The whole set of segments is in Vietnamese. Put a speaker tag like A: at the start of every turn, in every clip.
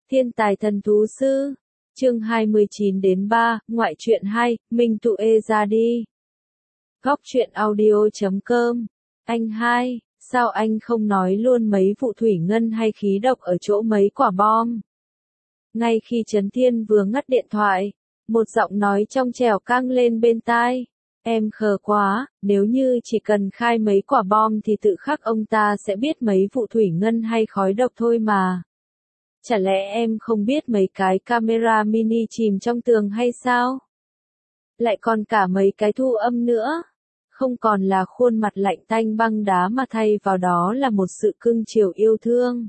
A: Thiên tài thần thú sư. Chương 29-3, ngoại truyện 2, Minh Tuệ ra đi. Góc truyện audio.com. Anh hai, sao anh không nói luôn mấy vụ thủy ngân hay khí độc ở chỗ mấy quả bom? Ngay khi Trấn Thiên vừa ngắt điện thoại, một giọng nói trong trẻo căng lên bên tai. Em khờ quá, nếu như chỉ cần khai mấy quả bom thì tự khắc ông ta sẽ biết mấy vụ thủy ngân hay khói độc thôi mà. Chả lẽ em không biết mấy cái camera mini chìm trong tường hay sao? Lại còn cả mấy cái thu âm nữa. Không còn là khuôn mặt lạnh tanh băng đá mà thay vào đó là một sự cưng chiều yêu thương.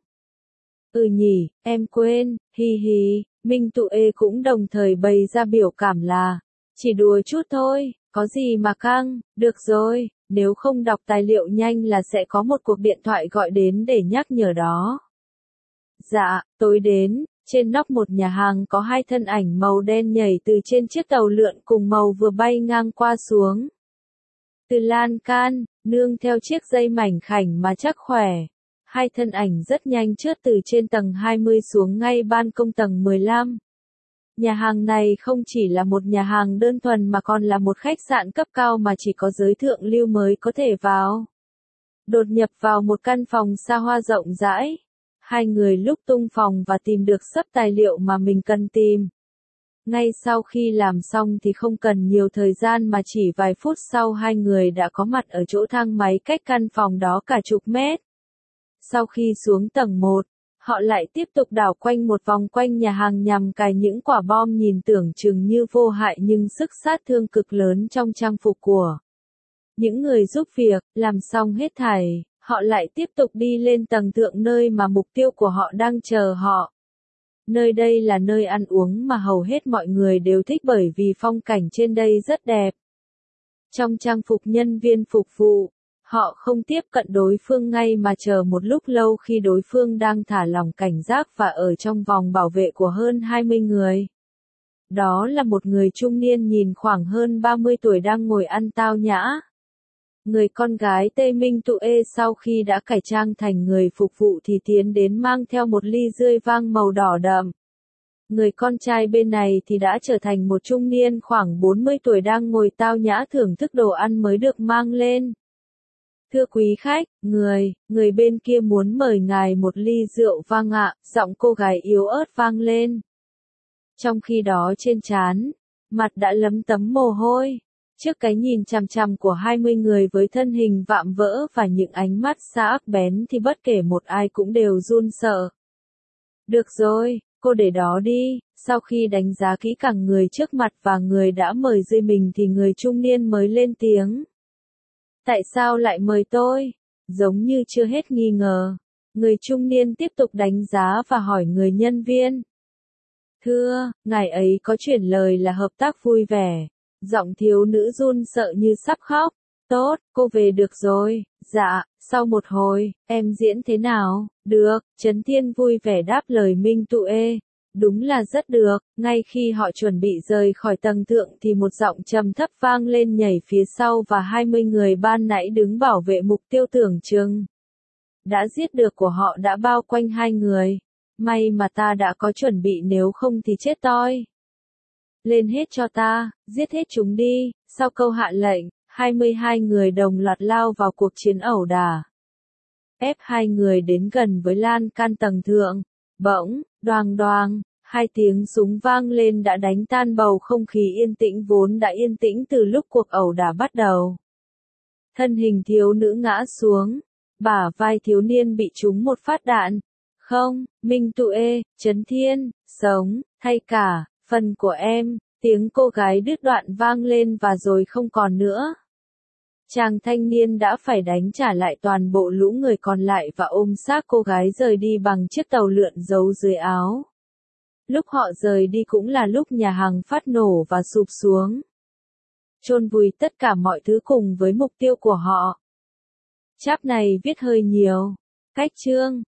A: Nhỉ, em quên, hi hi, Minh Tuệ cũng đồng thời bày ra biểu cảm là, chỉ đùa chút thôi, có gì mà căng, được rồi, nếu không đọc tài liệu nhanh là sẽ có một cuộc điện thoại gọi đến để nhắc nhở đó. Dạ, tối đến, trên nóc một nhà hàng có hai thân ảnh màu đen nhảy từ trên chiếc tàu lượn cùng màu vừa bay ngang qua xuống. Từ lan can, nương theo chiếc dây mảnh khảnh mà chắc khỏe. Hai thân ảnh rất nhanh chớt từ trên tầng 20 xuống ngay ban công tầng 15. Nhà hàng này không chỉ là một nhà hàng đơn thuần mà còn là một khách sạn cấp cao mà chỉ có giới thượng lưu mới có thể vào. Đột nhập vào một căn phòng xa hoa rộng rãi. Hai người lúc tung phòng và tìm được sấp tài liệu mà mình cần tìm. Ngay sau khi làm xong thì không cần nhiều thời gian mà chỉ vài phút sau hai người đã có mặt ở chỗ thang máy cách căn phòng đó cả chục mét. Sau khi xuống tầng 1, họ lại tiếp tục đảo quanh một vòng quanh nhà hàng nhằm cài những quả bom nhìn tưởng chừng như vô hại nhưng sức sát thương cực lớn trong trang phục của những người giúp việc. Làm xong hết thảy, họ lại tiếp tục đi lên tầng thượng nơi mà mục tiêu của họ đang chờ họ. Nơi đây là nơi ăn uống mà hầu hết mọi người đều thích bởi vì phong cảnh trên đây rất đẹp. Trong trang phục nhân viên phục vụ, họ không tiếp cận đối phương ngay mà chờ một lúc lâu khi đối phương đang thả lỏng cảnh giác và ở trong vòng bảo vệ của hơn 20 người. Đó là một người trung niên nhìn khoảng hơn 30 tuổi đang ngồi ăn tao nhã. Người con gái Tây Minh Tuệ sau khi đã cải trang thành người phục vụ thì tiến đến mang theo một ly rươi vang màu đỏ đậm. Người con trai bên này thì đã trở thành một trung niên khoảng 40 tuổi đang ngồi tao nhã thưởng thức đồ ăn mới được mang lên. Thưa quý khách, người bên kia muốn mời ngài một ly rượu vang ạ, giọng cô gái yếu ớt vang lên. Trong khi đó trên trán, mặt đã lấm tấm mồ hôi. Trước cái nhìn chằm chằm của 20 người với thân hình vạm vỡ và những ánh mắt sắc bén thì bất kể một ai cũng đều run sợ. Được rồi, cô để đó đi. Sau khi đánh giá kỹ càng người trước mặt và người đã mời dưới mình thì người trung niên mới lên tiếng. Tại sao lại mời tôi? Giống như chưa hết nghi ngờ. Người trung niên tiếp tục đánh giá và hỏi người nhân viên. Thưa, ngài ấy có chuyển lời là hợp tác vui vẻ. Giọng thiếu nữ run sợ như sắp khóc. Tốt, cô về được rồi. Dạ, sau một hồi, em diễn thế nào? Được, Trấn Thiên vui vẻ đáp lời Minh Tuệ. Đúng là rất được. Ngay khi họ chuẩn bị rời khỏi tầng thượng thì một giọng trầm thấp vang lên nhảy phía sau và 20 người ban nãy đứng bảo vệ mục tiêu tưởng chừng đã giết được của họ đã bao quanh hai người. May mà ta đã có chuẩn bị nếu không thì chết toi. Lên hết cho ta, giết hết chúng đi. Sau câu hạ lệnh, 22 người đồng loạt lao vào cuộc chiến ẩu đả. Ép hai người đến gần với lan can tầng thượng. Bỗng, đoàng đoàng, hai tiếng súng vang lên đã đánh tan bầu không khí yên tĩnh vốn đã yên tĩnh từ lúc cuộc ẩu đả bắt đầu. Thân hình thiếu nữ ngã xuống, bả vai thiếu niên bị trúng một phát đạn. Không, Minh Tuệ, Trấn Thiên, sống, thay cả, phần của em, tiếng cô gái đứt đoạn vang lên và rồi không còn nữa. Chàng thanh niên đã phải đánh trả lại toàn bộ lũ người còn lại và ôm xác cô gái rời đi bằng chiếc tàu lượn giấu dưới áo. Lúc họ rời đi cũng là lúc nhà hàng phát nổ và sụp xuống. Chôn vùi tất cả mọi thứ cùng với mục tiêu của họ. Chap này viết hơi nhiều. Cách chương